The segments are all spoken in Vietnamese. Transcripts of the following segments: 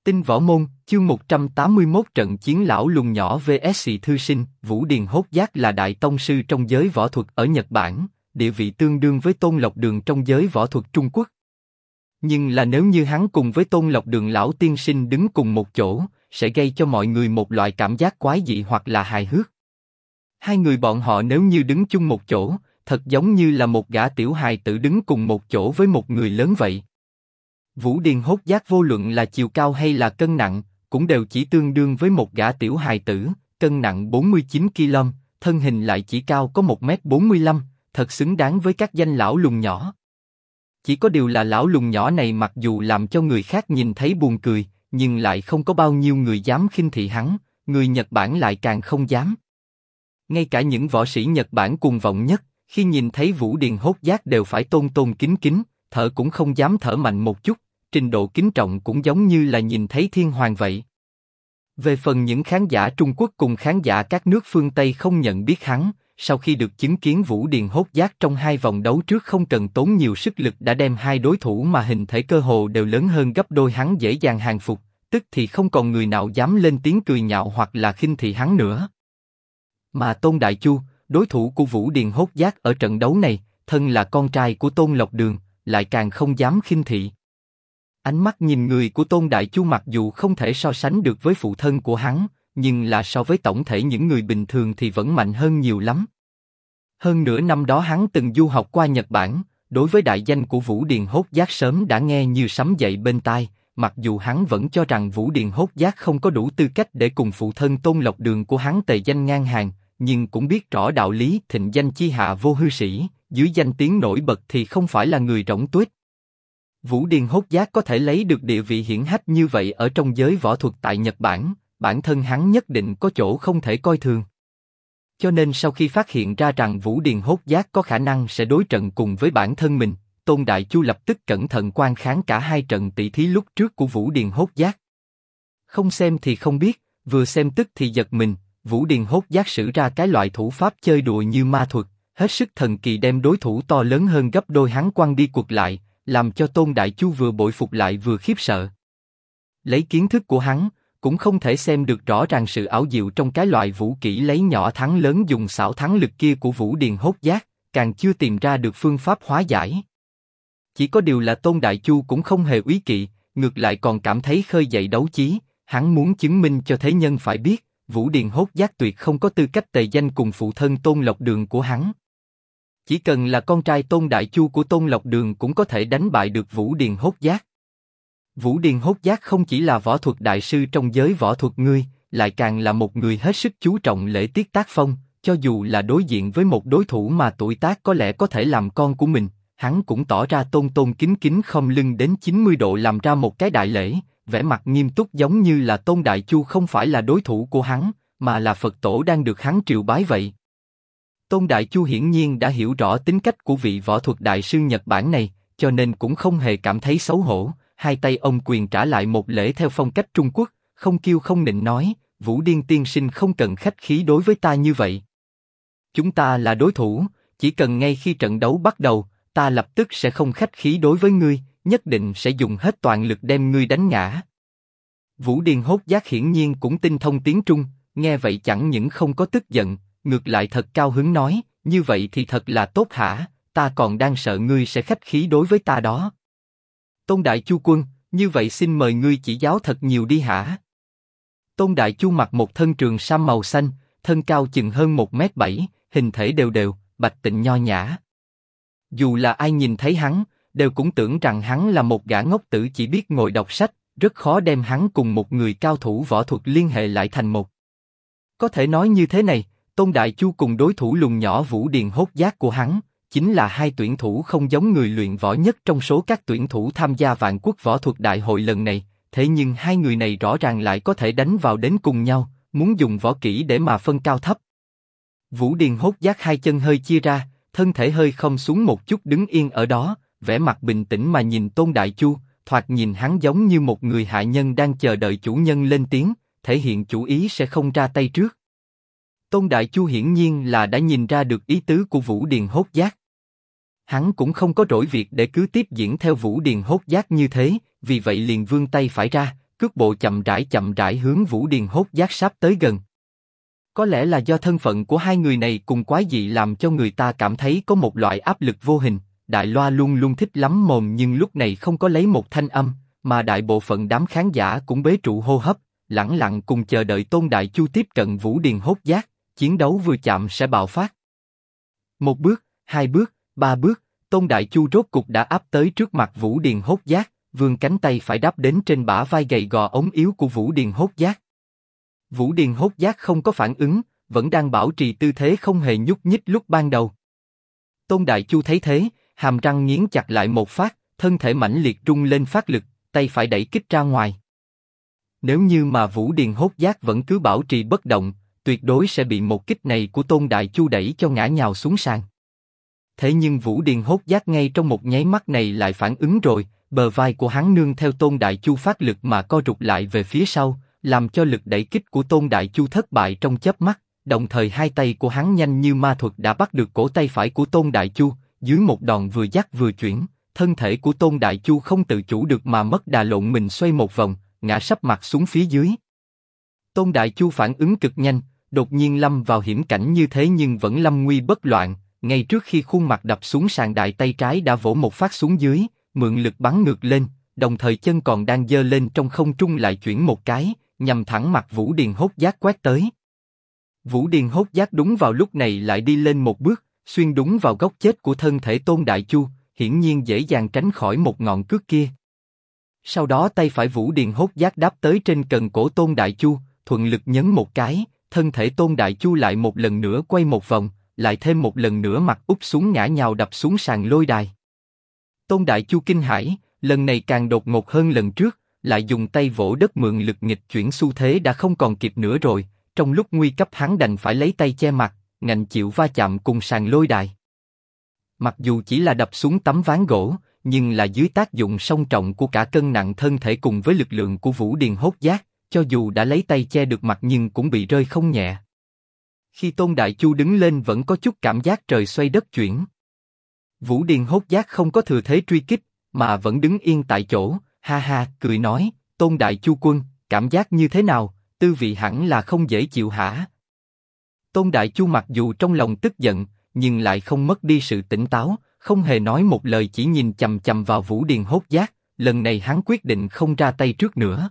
Tinh Võ Môn, chương 181 trận chiến lão lùng nhỏ vs thư sinh. Vũ Điền Hốt Giác là đại tông sư trong giới võ thuật ở Nhật Bản, địa vị tương đương với Tôn Lộc Đường trong giới võ thuật Trung Quốc. Nhưng là nếu như hắn cùng với Tôn Lộc Đường lão tiên sinh đứng cùng một chỗ, sẽ gây cho mọi người một loại cảm giác quái dị hoặc là hài hước. Hai người bọn họ nếu như đứng chung một chỗ, thật giống như là một gã tiểu hài tử đứng cùng một chỗ với một người lớn vậy. Vũ Điền Hốt Giác vô luận là chiều cao hay là cân nặng, cũng đều chỉ tương đương với một gã tiểu hài tử, cân nặng 49 kg, thân hình lại chỉ cao có 1m45, thật xứng đáng với các danh lão lùng nhỏ. Chỉ có điều là lão lùng nhỏ này mặc dù làm cho người khác nhìn thấy buồn cười, nhưng lại không có bao nhiêu người dám khinh thị hắn, người Nhật Bản lại càng không dám. Ngay cả những võ sĩ Nhật Bản cuồng vọng nhất, khi nhìn thấy Vũ Điền Hốt Giác đều phải tôn tôn kính kính, thở cũng không dám thở mạnh một chút, trình độ kính trọng cũng giống như là nhìn thấy thiên hoàng vậy. Về phần những khán giả Trung Quốc cùng khán giả các nước phương Tây không nhận biết hắn, sau khi được chứng kiến Vũ Điền Hốt Giác trong hai vòng đấu trước không cần tốn nhiều sức lực đã đem hai đối thủ mà hình thể cơ hồ đều lớn hơn gấp đôi hắn dễ dàng hàng phục, tức thì không còn người nào dám lên tiếng cười nhạo hoặc là khinh thị hắn nữa. Mà Tôn Đại Chu, đối thủ của Vũ Điền Hốt Giác ở trận đấu này, thân là con trai của Tôn Lộc Đường, lại càng không dám khinh thị. Ánh mắt nhìn người của Tôn Đại Chu mặc dù không thể so sánh được với phụ thân của hắn, nhưng là so với tổng thể những người bình thường thì vẫn mạnh hơn nhiều lắm. Hơn nữa năm đó hắn từng du học qua Nhật Bản, đối với đại danh của Vũ Điền Hốt Giác sớm đã nghe như sấm dậy bên tai, mặc dù hắn vẫn cho rằng Vũ Điền Hốt Giác không có đủ tư cách để cùng phụ thân Tôn Lộc Đường của hắn tề danh ngang hàng, nhưng cũng biết rõ đạo lý thịnh danh chi hạ vô hư sĩ, dưới danh tiếng nổi bật thì không phải là người rỗng tuếch. Vũ Điền Hốt Giác có thể lấy được địa vị hiển hách như vậy ở trong giới võ thuật tại Nhật Bản, bản thân hắn nhất định có chỗ không thể coi thường. Cho nên sau khi phát hiện ra rằng Vũ Điền Hốt Giác có khả năng sẽ đối trận cùng với bản thân mình, Tôn Đại Chu lập tức cẩn thận quan khán cả hai trận tỷ thí lúc trước của Vũ Điền Hốt Giác. Không xem thì không biết, vừa xem tức thì giật mình, Vũ Điền Hốt Giác sử ra cái loại thủ pháp chơi đùa như ma thuật, hết sức thần kỳ đem đối thủ to lớn hơn gấp đôi hắn quăng đi quật lại, làm cho Tôn Đại Chu vừa bội phục lại vừa khiếp sợ. Lấy kiến thức của hắn, cũng không thể xem được rõ ràng sự ảo diệu trong cái loại vũ kỹ lấy nhỏ thắng lớn dùng xảo thắng lực kia của Vũ Điền Hốt Giác, càng chưa tìm ra được phương pháp hóa giải. Chỉ có điều là Tôn Đại Chu cũng không hề úy kỵ, ngược lại còn cảm thấy khơi dậy đấu chí, hắn muốn chứng minh cho thế nhân phải biết, Vũ Điền Hốt Giác tuyệt không có tư cách tề danh cùng phụ thân Tôn Lộc Đường của hắn. Chỉ cần là con trai Tôn Đại Chu của Tôn Lộc Đường cũng có thể đánh bại được Vũ Điền Hốt Giác. Vũ Điền Hốt Giác không chỉ là võ thuật đại sư trong giới võ thuật ngươi, lại càng là một người hết sức chú trọng lễ tiết tác phong, cho dù là đối diện với một đối thủ mà tuổi tác có lẽ có thể làm con của mình, hắn cũng tỏ ra tôn tôn kính kính khom lưng đến 90 độ làm ra một cái đại lễ, vẻ mặt nghiêm túc giống như là Tôn Đại Chu không phải là đối thủ của hắn, mà là Phật tổ đang được hắn triều bái vậy. Tôn Đại Chu hiển nhiên đã hiểu rõ tính cách của vị võ thuật đại sư Nhật Bản này, cho nên cũng không hề cảm thấy xấu hổ, hai tay ông quyền trả lại một lễ theo phong cách Trung Quốc, không kiêu không nịnh nói, Vũ Điền tiên sinh không cần khách khí đối với ta như vậy. Chúng ta là đối thủ, chỉ cần ngay khi trận đấu bắt đầu, ta lập tức sẽ không khách khí đối với ngươi, nhất định sẽ dùng hết toàn lực đem ngươi đánh ngã. Vũ Điền Hốt Giác hiển nhiên cũng tinh thông tiếng Trung, nghe vậy chẳng những không có tức giận, ngược lại thật cao hứng nói, như vậy thì thật là tốt hả, ta còn đang sợ ngươi sẽ khách khí đối với ta đó. Tôn Đại Chu quân, như vậy xin mời ngươi chỉ giáo thật nhiều đi hả? Tôn Đại Chu mặc một thân trường sam màu xanh, thân cao chừng hơn 1m7, hình thể đều đều, bạch tịnh nho nhã. Dù là ai nhìn thấy hắn, đều cũng tưởng rằng hắn là một gã ngốc tử chỉ biết ngồi đọc sách, rất khó đem hắn cùng một người cao thủ võ thuật liên hệ lại thành một. Có thể nói như thế này, Tôn Đại Chu cùng đối thủ lùn nhỏ Vũ Điền Hốt Giác của hắn, chính là hai tuyển thủ không giống người luyện võ nhất trong số các tuyển thủ tham gia Vạn Quốc Võ Thuật Đại hội lần này, thế nhưng hai người này rõ ràng lại có thể đánh vào đến cùng nhau, muốn dùng võ kỹ để mà phân cao thấp. Vũ Điền Hốt Giác hai chân hơi chia ra, thân thể hơi khom xuống một chút đứng yên ở đó, vẻ mặt bình tĩnh mà nhìn Tôn Đại Chu, thoạt nhìn hắn giống như một người hạ nhân đang chờ đợi chủ nhân lên tiếng, thể hiện chủ ý sẽ không ra tay trước. Tôn Đại Chu hiển nhiên là đã nhìn ra được ý tứ của Vũ Điền Hốt Giác. Hắn cũng không có rỗi việc để cứ tiếp diễn theo Vũ Điền Hốt Giác như thế, vì vậy liền vươn tay phải ra, cước bộ chậm rãi hướng Vũ Điền Hốt Giác sắp tới gần. Có lẽ là do thân phận của hai người này cùng quái dị làm cho người ta cảm thấy có một loại áp lực vô hình. Đại Loa luôn luôn thích lắm mồm nhưng lúc này không có lấy một thanh âm, mà đại bộ phận đám khán giả cũng bế trụ hô hấp, lẳng lặng cùng chờ đợi Tôn Đại Chu tiếp cận Vũ Điền Hốt Giác, chiến đấu vừa chạm sẽ bạo phát. Một bước, hai bước, ba bước, Tôn Đại Chu rốt cục đã áp tới trước mặt Vũ Điền Hốt Giác, vươn cánh tay phải đáp đến trên bả vai gầy gò ống yếu của Vũ Điền Hốt Giác. Vũ Điền Hốt Giác không có phản ứng, vẫn đang bảo trì tư thế không hề nhúc nhích lúc ban đầu. Tôn Đại Chu thấy thế, hàm răng nghiến chặt lại một phát, thân thể mãnh liệt rung lên phát lực, tay phải đẩy kích ra ngoài. Nếu như mà Vũ Điền Hốt Giác vẫn cứ bảo trì bất động, tuyệt đối sẽ bị một kích này của Tôn Đại Chu đẩy cho ngã nhào xuống sàn. Thế nhưng Vũ Điền Hốt Giác ngay trong một nháy mắt này lại phản ứng rồi, bờ vai của hắn nương theo Tôn Đại Chu phát lực mà co rụt lại về phía sau, làm cho lực đẩy kích của Tôn Đại Chu thất bại trong chớp mắt. Đồng thời hai tay của hắn nhanh như ma thuật đã bắt được cổ tay phải của Tôn Đại Chu, dưới một đòn vừa dắt vừa chuyển, thân thể của Tôn Đại Chu không tự chủ được mà mất đà lộn mình xoay một vòng, ngã sấp mặt xuống phía dưới. Tôn Đại Chu phản ứng cực nhanh, đột nhiên lâm vào hiểm cảnh như thế nhưng vẫn lâm nguy bất loạn, ngay trước khi khuôn mặt đập xuống sàn đại tay trái đã vỗ một phát xuống dưới, mượn lực bắn ngược lên, đồng thời chân còn đang giơ lên trong không trung lại chuyển một cái, nhằm thẳng mặt Vũ Điền Hốt Giác quét tới. Vũ Điền Hốt Giác đúng vào lúc này lại đi lên một bước, xuyên đúng vào góc chết của thân thể Tôn Đại Chu, hiển nhiên dễ dàng tránh khỏi một ngọn cước kia. Sau đó tay phải Vũ Điền Hốt Giác đáp tới trên cần cổ Tôn Đại Chu, thuận lực nhấn một cái, thân thể Tôn Đại Chu lại một lần nữa quay một vòng, lại thêm một lần nữa mặt úp xuống ngã nhào đập xuống sàn lôi đài. Tôn Đại Chu kinh hãi, lần này càng đột ngột hơn lần trước, lại dùng tay vỗ đất mượn lực nghịch chuyển xu thế đã không còn kịp nữa rồi. Trong lúc nguy cấp hắn đành phải lấy tay che mặt, ngạnh chịu va chạm cùng sàn lôi đài. Mặc dù chỉ là đập xuống tấm ván gỗ, nhưng là dưới tác dụng song trọng của cả cân nặng thân thể cùng với lực lượng của Vũ Điền Hốt Giác, cho dù đã lấy tay che được mặt nhưng cũng bị rơi không nhẹ. Khi Tôn Đại Chu đứng lên vẫn có chút cảm giác trời xoay đất chuyển. Vũ Điền Hốt Giác không có thừa thế truy kích, mà vẫn đứng yên tại chỗ, ha ha, cười nói, Tôn Đại Chu quân, cảm giác như thế nào? Tư vị hẳn là không dễ chịu hả? Tôn Đại Chu mặc dù trong lòng tức giận, nhưng lại không mất đi sự tỉnh táo, không hề nói một lời chỉ nhìn chằm chằm vào Vũ Điền Hốt Giác, lần này hắn quyết định không ra tay trước nữa.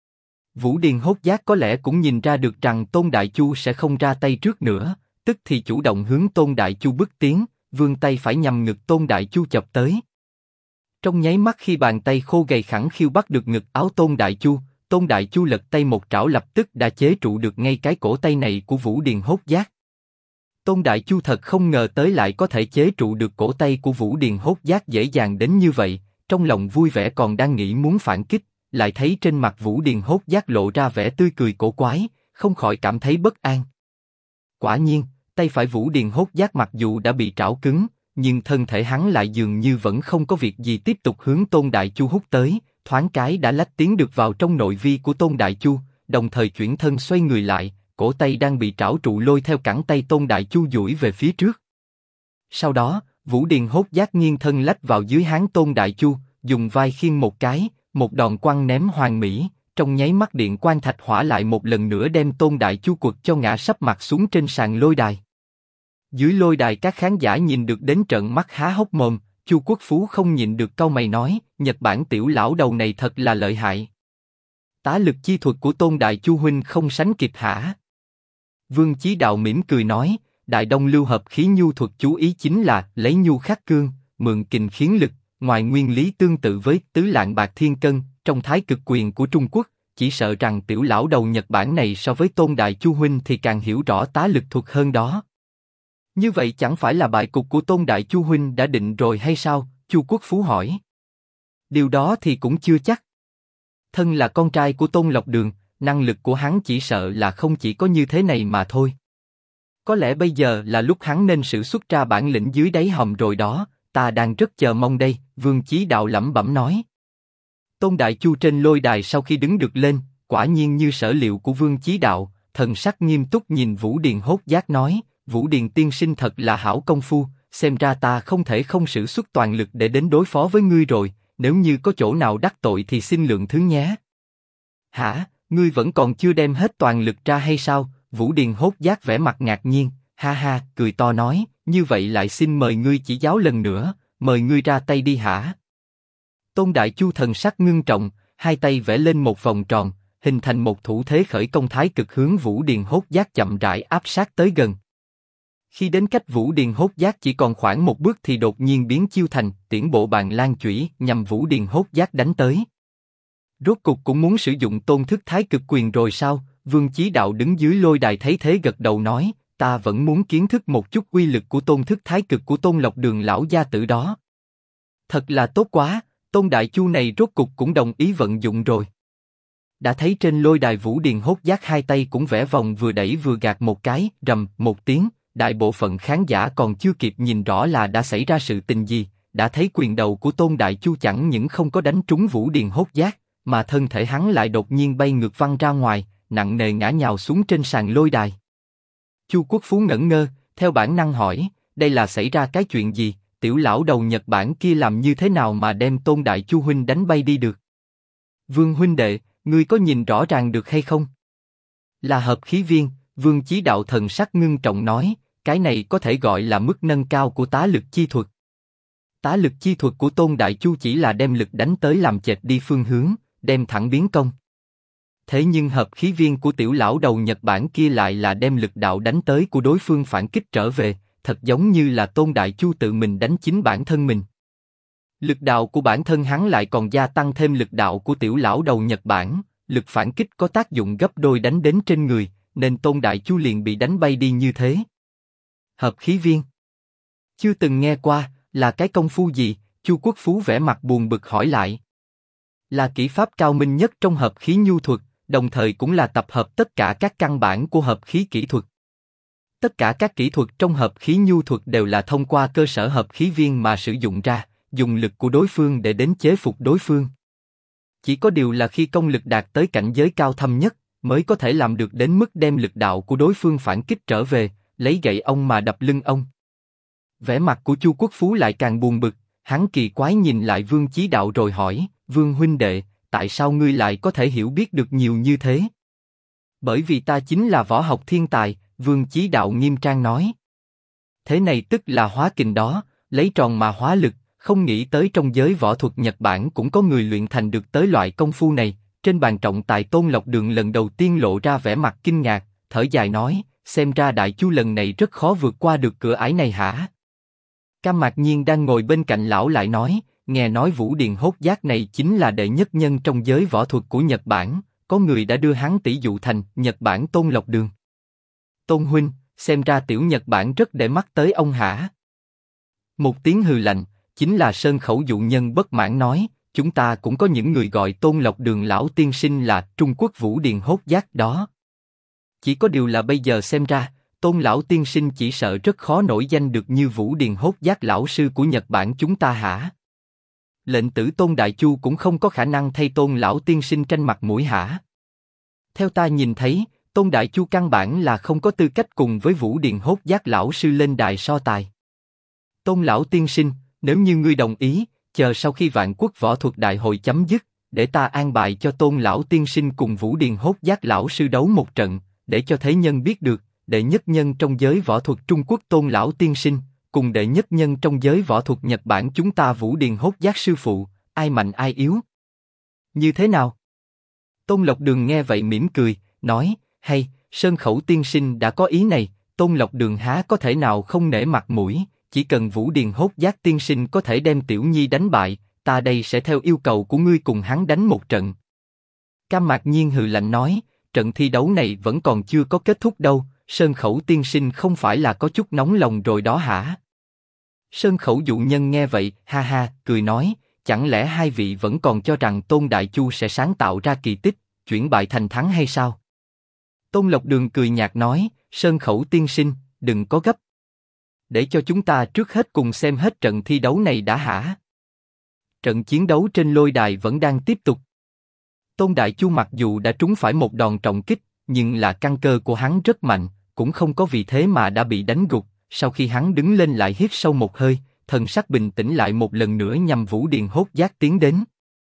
Vũ Điền Hốt Giác có lẽ cũng nhìn ra được rằng Tôn Đại Chu sẽ không ra tay trước nữa, tức thì chủ động hướng Tôn Đại Chu bước tiến, vươn tay phải nhằm ngực Tôn Đại Chu chộp tới. Trong nháy mắt khi bàn tay khô gầy khẳng khiu bắt được ngực áo Tôn Đại Chu lật tay một trảo lập tức đã chế trụ được ngay cái cổ tay này của Vũ Điền Hốt Giác. Tôn Đại Chu thật không ngờ tới lại có thể chế trụ được cổ tay của Vũ Điền Hốt Giác dễ dàng đến như vậy, trong lòng vui vẻ còn đang nghĩ muốn phản kích, lại thấy trên mặt Vũ Điền Hốt Giác lộ ra vẻ tươi cười cổ quái, không khỏi cảm thấy bất an. Quả nhiên, tay phải Vũ Điền Hốt Giác mặc dù đã bị trảo cứng, nhưng thân thể hắn lại dường như vẫn không có việc gì tiếp tục hướng Tôn Đại Chu hút tới. Thoáng cái đã lách tiến được vào trong nội vi của Tôn Đại Chu, đồng thời chuyển thân xoay người lại, cổ tay đang bị trảo trụ lôi theo cẳng tay Tôn Đại Chu duỗi về phía trước. Sau đó, Vũ Điền Hốt Giác nghiêng thân lách vào dưới háng Tôn Đại Chu, dùng vai khiêng một cái, một đòn quăng ném hoàn mỹ, trong nháy mắt điện quang thạch hỏa lại một lần nữa đem Tôn Đại Chu quật cho ngã sấp mặt xuống trên sàn lôi đài. Dưới lôi đài các khán giả nhìn được đến trợn mắt há hốc mồm. Chu Quốc Phú không nhịn được cau mày nói, Nhật Bản tiểu lão đầu này thật là lợi hại. Tá lực chi thuật của Tôn Đại Chu huynh không sánh kịp hả? Vương Chí Đạo mỉm cười nói, Đại Đông Lưu hợp khí nhu thuật chú ý chính là lấy nhu khắc cương, mượn kình khiến lực, ngoài nguyên lý tương tự với tứ lạng bạc thiên cân trong thái cực quyền của Trung Quốc, chỉ sợ rằng tiểu lão đầu Nhật Bản này so với Tôn Đại Chu huynh thì càng hiểu rõ tá lực thuật hơn đó. Như vậy chẳng phải là bại cục của Tôn Đại Chu huynh đã định rồi hay sao? Chu Quốc Phú hỏi. Điều đó thì cũng chưa chắc. Thân là con trai của Tôn Lộc Đường, năng lực của hắn chỉ sợ là không chỉ có như thế này mà thôi. Có lẽ bây giờ là lúc hắn nên sử xuất ra bản lĩnh dưới đáy hòm rồi đó, ta đang rất chờ mong đây, Vương Chí Đạo lẩm bẩm nói. Tôn Đại Chu trên lôi đài sau khi đứng được lên, quả nhiên như sở liệu của Vương Chí Đạo, thần sắc nghiêm túc nhìn Vũ Điền Hốt Giác nói, Vũ Điền tiên sinh thật là hảo công phu, xem ra ta không thể không sử xuất toàn lực để đến đối phó với ngươi rồi, nếu như có chỗ nào đắc tội thì xin lượng thứ nhé. Hả, ngươi vẫn còn chưa đem hết toàn lực ra hay sao? Vũ Điền hốt giác vẻ mặt ngạc nhiên, ha ha, cười to nói, như vậy lại xin mời ngươi chỉ giáo lần nữa, mời ngươi ra tay đi hả? Tôn Đại Chu thần sắc ngưng trọng, hai tay vẽ lên một vòng tròn, hình thành một thủ thế khởi công thái cực hướng Vũ Điền hốt giác chậm rãi áp sát tới gần. Khi đến cách Vũ Điền hốt giác chỉ còn khoảng một bước thì đột nhiên biến chiêu thành tiễn bộ bàn lan chủy nhằm Vũ Điền hốt giác đánh tới. Rốt cục cũng muốn sử dụng tôn thức thái cực quyền rồi sao? Vương Chí Đạo đứng dưới lôi đài thấy thế gật đầu nói, ta vẫn muốn kiến thức một chút uy lực của tôn thức thái cực của Tôn Lộc Đường lão gia tử đó. Thật là tốt quá, Tôn Đại Chu này rốt cục cũng đồng ý vận dụng rồi. Đã thấy trên lôi đài Vũ Điền hốt giác hai tay cũng vẽ vòng vừa đẩy vừa gạt một cái, rầm một tiếng, đại bộ phận khán giả còn chưa kịp nhìn rõ là đã xảy ra sự tình gì, đã thấy quyền đầu của Tôn Đại Chu chẳng những không có đánh trúng Vũ Điền hốt giác, mà thân thể hắn lại đột nhiên bay ngược văng ra ngoài, nặng nề ngã nhào xuống trên sàn lôi đài. Chu Quốc Phú ngẩn ngơ, theo bản năng hỏi, đây là xảy ra cái chuyện gì? Tiểu lão đầu Nhật Bản kia làm như thế nào mà đem Tôn Đại Chu huynh đánh bay đi được? Vương huynh đệ, ngươi có nhìn rõ ràng được hay không? Là hợp khí viên. Vương Chí Đạo thần sắc ngưng trọng nói, cái này có thể gọi là mức nâng cao của tá lực chi thuật. Tá lực chi thuật của Tôn Đại Chu chỉ là đem lực đánh tới làm chệch đi phương hướng, đem thẳng biến công. Thế nhưng hợp khí viên của tiểu lão đầu Nhật Bản kia lại là đem lực đạo đánh tới của đối phương phản kích trở về, thật giống như là Tôn Đại Chu tự mình đánh chính bản thân mình. Lực đạo của bản thân hắn lại còn gia tăng thêm lực đạo của tiểu lão đầu Nhật Bản, lực phản kích có tác dụng gấp đôi đánh đến trên người, nên Tôn Đại Chu liền bị đánh bay đi như thế. Hợp khí viên? Chưa từng nghe qua, là cái công phu gì? Chu Quốc Phú vẻ mặt buồn bực hỏi lại. Là kỹ pháp cao minh nhất trong hợp khí nhu thuật, đồng thời cũng là tập hợp tất cả các căn bản của hợp khí kỹ thuật. Tất cả các kỹ thuật trong hợp khí nhu thuật đều là thông qua cơ sở hợp khí viên mà sử dụng ra, dùng lực của đối phương để đến chế phục đối phương. Chỉ có điều là khi công lực đạt tới cảnh giới cao thâm nhất, mới có thể làm được đến mức đem lực đạo của đối phương phản kích trở về, lấy gậy ông mà đập lưng ông. Vẻ mặt của Chu Quốc Phú lại càng buồn bực, hắn kỳ quái nhìn lại Vương Chí Đạo rồi hỏi, Vương huynh đệ, tại sao ngươi lại có thể hiểu biết được nhiều như thế? Bởi vì ta chính là võ học thiên tài, Vương Chí Đạo nghiêm trang nói. Thế này tức là hóa kình đó, lấy tròn mà hóa lực, không nghĩ tới trong giới võ thuật Nhật Bản cũng có người luyện thành được tới loại công phu này. Trên bàn trọng tài Tôn Lộc Đường lần đầu tiên lộ ra vẻ mặt kinh ngạc, thở dài nói, xem ra Đại Chu lần này rất khó vượt qua được cửa ải này hả? Cam Mạc Nhiên đang ngồi bên cạnh lão lại nói, nghe nói Vũ Điền hốt giác này chính là đệ nhất nhân trong giới võ thuật của Nhật Bản, có người đã đưa hắn tỷ dụ thành Nhật Bản Tôn Lộc Đường. Tôn huynh, xem ra tiểu Nhật Bản rất để mắt tới ông hả? Một tiếng hừ lạnh, chính là Sơn Khẩu dụ nhân bất mãn nói, chúng ta cũng có những người gọi Tôn Lộc Đường lão tiên sinh là Trung Quốc Vũ Điền hốt giác đó. Chỉ có điều là bây giờ xem ra, Tôn lão tiên sinh chỉ sợ rất khó nổi danh được như Vũ Điền hốt giác lão sư của Nhật Bản chúng ta hả? Lệnh tử Tôn Đại Chu cũng không có khả năng thay Tôn lão tiên sinh tranh mặt mũi hả? Theo ta nhìn thấy, Tôn Đại Chu căn bản là không có tư cách cùng với Vũ Điền hốt giác lão sư lên đài so tài. Tôn lão tiên sinh, nếu như ngươi đồng ý, chờ sau khi Vạn Quốc Võ Thuật Đại hội chấm dứt, để ta an bài cho Tôn lão tiên sinh cùng Vũ Điền hốt giác lão sư đấu một trận, để cho thế nhân biết được, đệ nhất nhân trong giới võ thuật Trung Quốc Tôn lão tiên sinh, cùng đệ nhất nhân trong giới võ thuật Nhật Bản chúng ta Vũ Điền hốt giác sư phụ, ai mạnh ai yếu. Như thế nào? Tôn Lộc Đường nghe vậy mỉm cười, nói, hay, Sơn Khẩu tiên sinh đã có ý này, Tôn Lộc Đường há có thể nào không nể mặt mũi, chỉ cần Vũ Điền hốt giác tiên sinh có thể đem Tiểu Nhi đánh bại, ta đây sẽ theo yêu cầu của ngươi cùng hắn đánh một trận. Cam Mạc Nhiên hừ lạnh nói, trận thi đấu này vẫn còn chưa có kết thúc đâu, Sơn Khẩu tiên sinh không phải là có chút nóng lòng rồi đó hả? Sơn Khẩu dụ nhân nghe vậy, ha ha, cười nói, chẳng lẽ hai vị vẫn còn cho rằng Tôn Đại Chu sẽ sáng tạo ra kỳ tích, chuyển bại thành thắng hay sao? Tôn Lộc Đường cười nhạt nói, Sơn Khẩu tiên sinh, đừng có gấp. Để cho chúng ta trước hết cùng xem hết trận thi đấu này đã hả? Trận chiến đấu trên lôi đài vẫn đang tiếp tục. Tôn Đại Chu mặc dù đã trúng phải một đòn trọng kích, nhưng là căn cơ của hắn rất mạnh, cũng không có vì thế mà đã bị đánh gục. Sau khi hắn đứng lên lại hít sâu một hơi, thần sắc bình tĩnh lại một lần nữa nhằm Vũ Điền hốt giác tiến đến.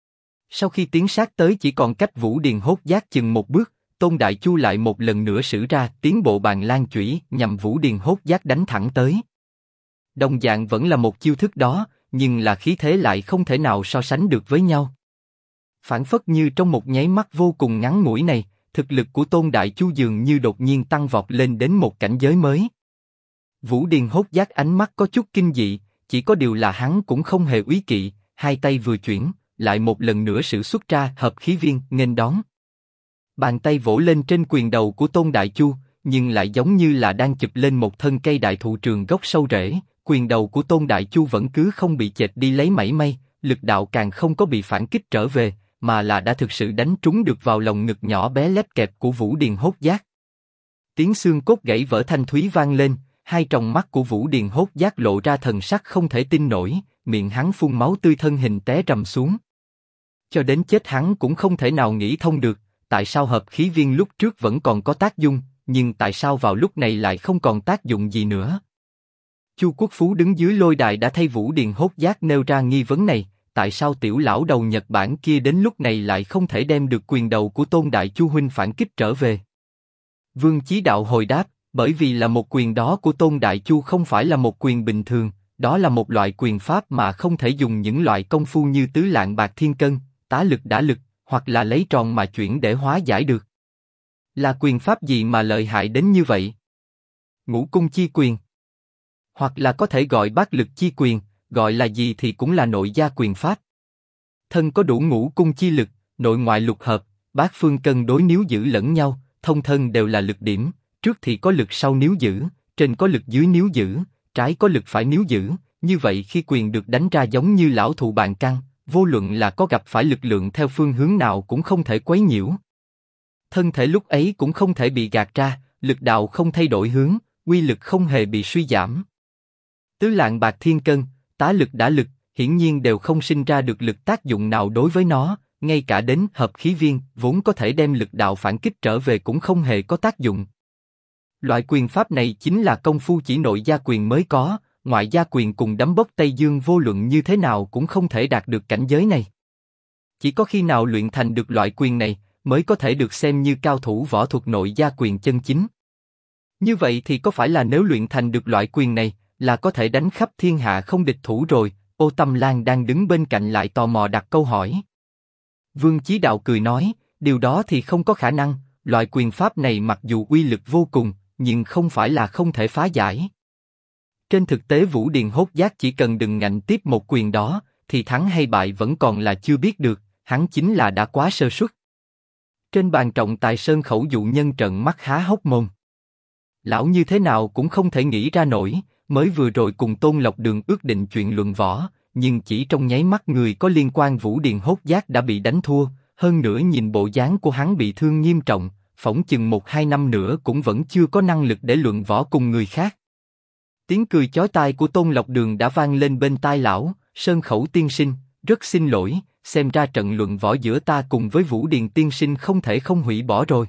Sau khi tiến sát tới chỉ còn cách Vũ Điền Hốt Giác chừng một bước, Tôn Đại Chu lại một lần nữa sử ra tiến bộ bàn lan chủy nhằm Vũ Điền Hốt Giác đánh thẳng tới. Đồng dạng vẫn là một chiêu thức đó, nhưng là khí thế lại không thể nào so sánh được với nhau. Phản phất như trong một nháy mắt vô cùng ngắn ngủi này, thực lực của Tôn Đại Chu dường như đột nhiên tăng vọt lên đến một cảnh giới mới. Vũ Điền Hốt Giác ánh mắt có chút kinh dị, chỉ có điều là hắn cũng không hề úy kỵ, hai tay vừa chuyển, lại một lần nữa sử xuất ra hợp khí viên nghênh đón. Bàn tay vỗ lên trên quyền đầu của Tôn Đại Chu, nhưng lại giống như là đang chụp lên một thân cây đại thụ trường gốc sâu rễ. Quyền đầu của Tôn Đại Chu vẫn cứ không bị chệch đi lấy mảy may, lực đạo càng không có bị phản kích trở về, mà là đã thực sự đánh trúng được vào lồng ngực nhỏ bé lép kẹp của Vũ Điền Hốt Giác. Tiếng xương cốt gãy vỡ thanh thúy vang lên, hai tròng mắt của Vũ Điền Hốt Giác lộ ra thần sắc không thể tin nổi, miệng hắn phun máu tươi, thân hình té rầm xuống. Cho đến chết hắn cũng không thể nào nghĩ thông được, tại sao hợp khí viên lúc trước vẫn còn có tác dụng, nhưng tại sao vào lúc này lại không còn tác dụng gì nữa. Chu Quốc Phú đứng dưới lôi đài đã thay Vũ Điền Hốt Giác nêu ra nghi vấn này, tại sao tiểu lão đầu Nhật Bản kia đến lúc này lại không thể đem được quyền đầu của Tôn Đại Chu huynh phản kích trở về? Vương Chí Đạo hồi đáp, bởi vì là một quyền đó của Tôn Đại Chu không phải là một quyền bình thường, đó là một loại quyền pháp mà không thể dùng những loại công phu như tứ lạng bạc thiên cân, tá lực đả lực, hoặc là lấy tròn mà chuyển để hóa giải được. Là quyền pháp gì mà lợi hại đến như vậy? Ngũ cung chi quyền, hoặc là có thể gọi bát lực chi quyền, gọi là gì thì cũng là nội gia quyền pháp. Thân có đủ ngũ cung chi lực, nội ngoại lục hợp, bát phương cân đối níu giữ lẫn nhau, thông thân đều là lực điểm, trước thì có lực sau níu giữ, trên có lực dưới níu giữ, trái có lực phải níu giữ, như vậy khi quyền được đánh ra giống như lão thụ bàn căn, vô luận là có gặp phải lực lượng theo phương hướng nào cũng không thể quấy nhiễu. Thân thể lúc ấy cũng không thể bị gạt ra, lực đạo không thay đổi hướng, uy lực không hề bị suy giảm. Tứ lạng bạc thiên cân, tá lực đả lực, hiển nhiên đều không sinh ra được lực tác dụng nào đối với nó, ngay cả đến hợp khí viên vốn có thể đem lực đạo phản kích trở về cũng không hề có tác dụng. Loại quyền pháp này chính là công phu chỉ nội gia quyền mới có, ngoại gia quyền cùng đấm bốc Tây Dương vô luận như thế nào cũng không thể đạt được cảnh giới này. Chỉ có khi nào luyện thành được loại quyền này, mới có thể được xem như cao thủ võ thuật nội gia quyền chân chính. Như vậy thì có phải là nếu luyện thành được loại quyền này, là có thể đánh khắp thiên hạ không địch thủ rồi? Ô Tâm Lan đang đứng bên cạnh lại tò mò đặt câu hỏi. Vương Chí Đạo cười nói, điều đó thì không có khả năng, loại quyền pháp này mặc dù uy lực vô cùng, nhưng không phải là không thể phá giải. Trên thực tế Vũ Điền Hốt Giác chỉ cần đừng ngạnh tiếp một quyền đó, thì thắng hay bại vẫn còn là chưa biết được, hắn chính là đã quá sơ suất. Trên bàn trọng tài Sơn Khẩu dụ nhân trợn mắt há hốc mồm. Lão như thế nào cũng không thể nghĩ ra nổi, mới vừa rồi cùng Tôn Lộc Đường ước định chuyện luận võ, nhưng chỉ trong nháy mắt người có liên quan Vũ Điền Hốt Giác đã bị đánh thua, hơn nữa nhìn bộ dáng của hắn bị thương nghiêm trọng, phỏng chừng 1-2 năm nữa cũng vẫn chưa có năng lực để luận võ cùng người khác. Tiếng cười chói tai của Tôn Lộc Đường đã vang lên bên tai lão, Sơn Khẩu tiên sinh, rất xin lỗi, xem ra trận luận võ giữa ta cùng với Vũ Điền tiên sinh không thể không hủy bỏ rồi.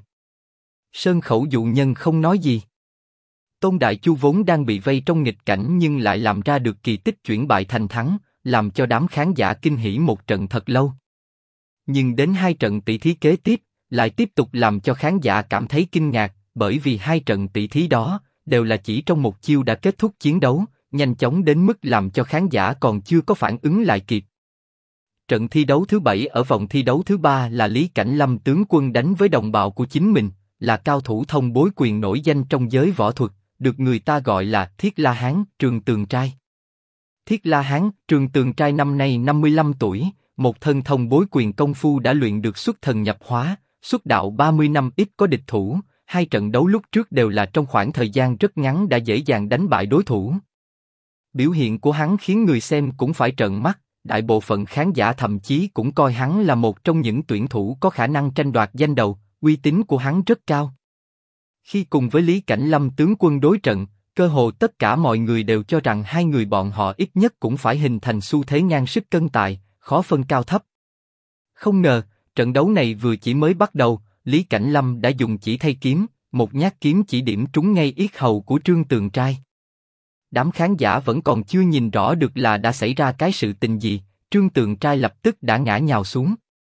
Sơn Khẩu dụ nhân không nói gì. Tôn Đại Chu vốn đang bị vây trong nghịch cảnh nhưng lại làm ra được kỳ tích chuyển bại thành thắng, làm cho đám khán giả kinh hỉ một trận thật lâu. Nhưng đến hai trận tỷ thí kế tiếp, lại tiếp tục làm cho khán giả cảm thấy kinh ngạc, bởi vì hai trận tỷ thí đó đều là chỉ trong một chiêu đã kết thúc chiến đấu, nhanh chóng đến mức làm cho khán giả còn chưa có phản ứng lại kịp. Trận thi đấu thứ 7 ở vòng thi đấu thứ 3 là Lý Cảnh Lâm tướng quân đánh với đồng bào của chính mình, là cao thủ thông bối quyền nổi danh trong giới võ thuật, được người ta gọi là Thiết La Hán, Trường Tường Trai. Thiết La Hán, Trường Tường Trai năm nay 55 tuổi, một thân thông bối quyền công phu đã luyện được xuất thần nhập hóa, xuất đạo 30 năm ít có địch thủ, hai trận đấu lúc trước đều là trong khoảng thời gian rất ngắn đã dễ dàng đánh bại đối thủ. Biểu hiện của hắn khiến người xem cũng phải trợn mắt, đại bộ phận khán giả thậm chí cũng coi hắn là một trong những tuyển thủ có khả năng tranh đoạt danh đầu, uy tín của hắn rất cao. Khi cùng với Lý Cảnh Lâm tướng quân đối trận, cơ hồ tất cả mọi người đều cho rằng hai người bọn họ ít nhất cũng phải hình thành xu thế ngang sức cân tài, khó phân cao thấp. Không ngờ, trận đấu này vừa chỉ mới bắt đầu, Lý Cảnh Lâm đã dùng chỉ thay kiếm, một nhát kiếm chỉ điểm trúng ngay yết hầu của Trương Tường Trai. Đám khán giả vẫn còn chưa nhìn rõ được là đã xảy ra cái sự tình gì, Trương Tường Trai lập tức đã ngã nhào xuống.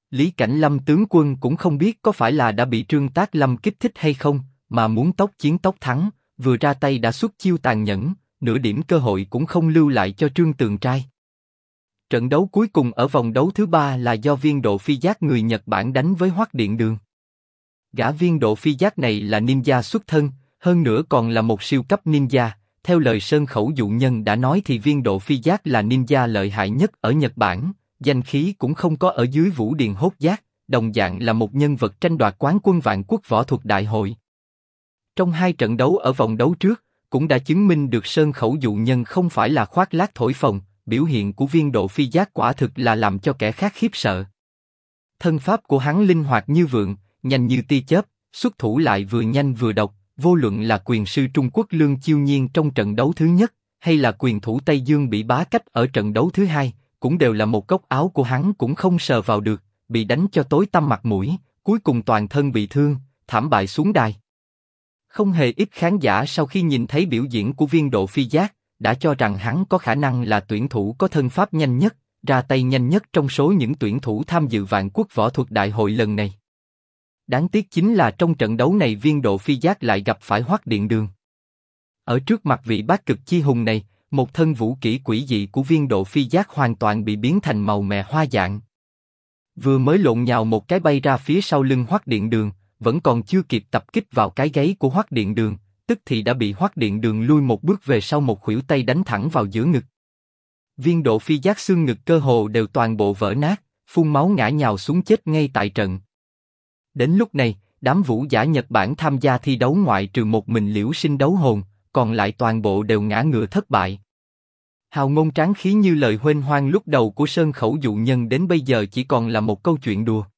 Lý Cảnh Lâm tướng quân cũng không biết có phải là đã bị Trương Tác Lâm kích thích hay không, mà muốn tốc chiến tốc thắng, vừa ra tay đã xuất chiêu tàn nhẫn, nửa điểm cơ hội cũng không lưu lại cho Trương Tường Trai. Trận đấu cuối cùng ở vòng đấu thứ 3 là do Viên Độ Phi Giác người Nhật Bản đánh với Hoắc Điện Đường. Gã Viên Độ Phi Giác này là ninja xuất thân, hơn nữa còn là một siêu cấp ninja. Theo lời Sơn Khẩu dụ nhân đã nói thì Viên Độ Phi Giác là ninja lợi hại nhất ở Nhật Bản, danh khí cũng không có ở dưới Vũ Điền Hốt Giác, đồng dạng là một nhân vật tranh đoạt quán quân vạn quốc võ thuật đại hội. Trong hai trận đấu ở vòng đấu trước, cũng đã chứng minh được Sơn Khẩu dụ nhân không phải là khoác lác thổi phồng, biểu hiện của Viên Độ Phi Giác quả thực là làm cho kẻ khác khiếp sợ. Thân pháp của hắn linh hoạt như vượn, nhanh như tia chớp, xuất thủ lại vừa nhanh vừa độc, vô luận là quyền sư Trung Quốc Lương Chiêu Nhiên trong trận đấu thứ nhất, hay là quyền thủ Tây Dương Bị Bá Cách ở trận đấu thứ hai, cũng đều là một góc áo của hắn cũng không sờ vào được, bị đánh cho tối tăm mặt mũi, cuối cùng toàn thân bị thương, thảm bại xuống đài. Không hề ít khán giả sau khi nhìn thấy biểu diễn của Viên Độ Phi Giác, đã cho rằng hắn có khả năng là tuyển thủ có thân pháp nhanh nhất, ra tay nhanh nhất trong số những tuyển thủ tham dự vạn quốc võ thuật đại hội lần này. Đáng tiếc chính là trong trận đấu này Viên Độ Phi Giác lại gặp phải Hoắc Điện Đường. Ở trước mặt vị bát cực chi hùng này, một thân vũ kỹ quỷ dị của Viên Độ Phi Giác hoàn toàn bị biến thành màu mè hoa dạng. Vừa mới lộn nhào một cái bay ra phía sau lưng Hoắc Điện Đường, vẫn còn chưa kịp tập kích vào cái gáy của Hoắc Điện Đường, tức thì đã bị Hoắc Điện Đường lui một bước về sau một khuỷu tay đánh thẳng vào giữa ngực. Viên Độ Phi Giác xương ngực cơ hồ đều toàn bộ vỡ nát, phun máu ngã nhào xuống chết ngay tại trận. Đến lúc này, đám vũ giả Nhật Bản tham gia thi đấu ngoại trừ một mình Liễu Sinh đấu hồn, còn lại toàn bộ đều ngã ngựa thất bại. Hào ngôn tráng khí như lời huênh hoang lúc đầu của Sơn Khẩu dụ nhân đến bây giờ chỉ còn là một câu chuyện đùa.